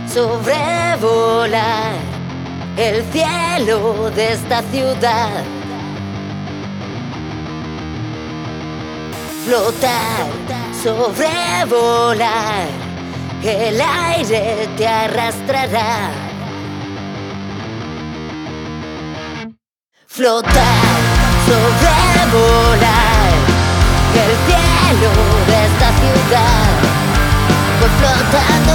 sobrevolar el cielo de esta ciudad, flotar, sobrevolar, el aire te arrastrará. Flotar, sobrevolar el cielo de esta ciudad. Voy flotando,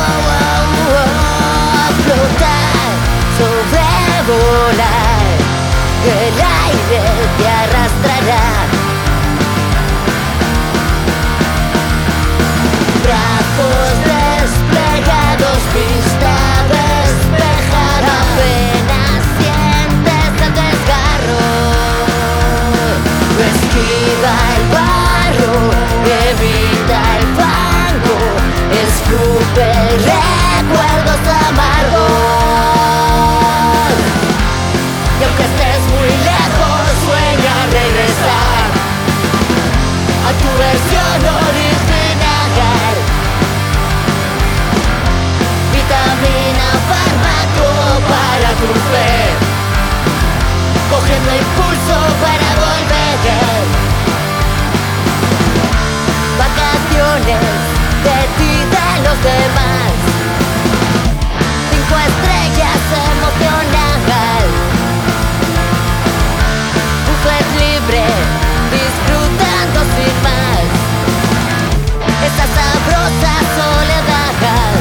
flotar, sobrevolar, el aire te arrastrará. Brazos desplegados, vista despejada, apenas sientes el desgarro. Esquiva el barro, evita el fango, escupe recuerdos amargos. Y aunque estés muy lejos, sueña regresar a tu versión original. Vitamina, fármaco para tu fe, cogiendo impulso para volver. Vacaciones de ti y de los demás, 5 estrellas emocional, buffet libre, disfrutando sin más esa sabrosa soledad.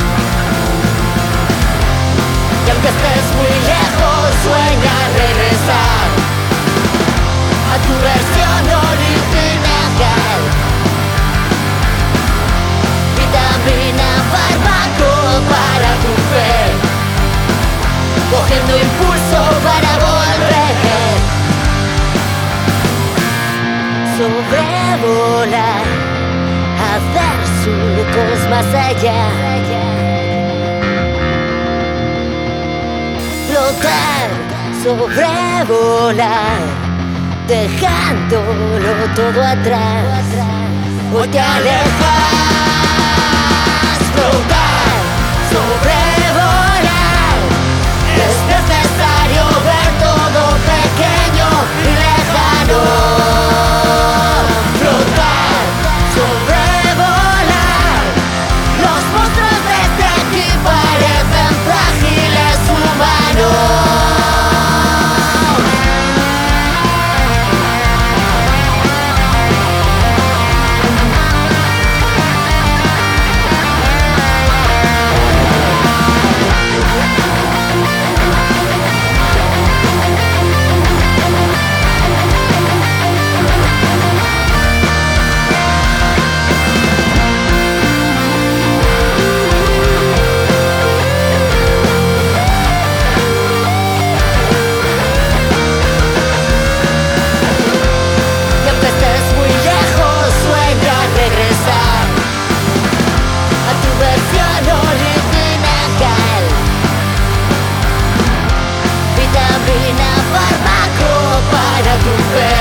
Y aunque estés muy lejos, sueña regresar a tu versión original. Vitamina, fármaco para tu fe, cogiendo impulso para volver. Sobrevolar, hacer surcos más allá. Flotar, sobrevolar, dejándolo todo atrás. O te alejas. Flotar, sobrevolar, es necesario ver todo pequeño y lejano. Flotar, sobrevolar, los monstruos desde aquí parecen frágiles humanos. Vitamina, fármaco para tu fe,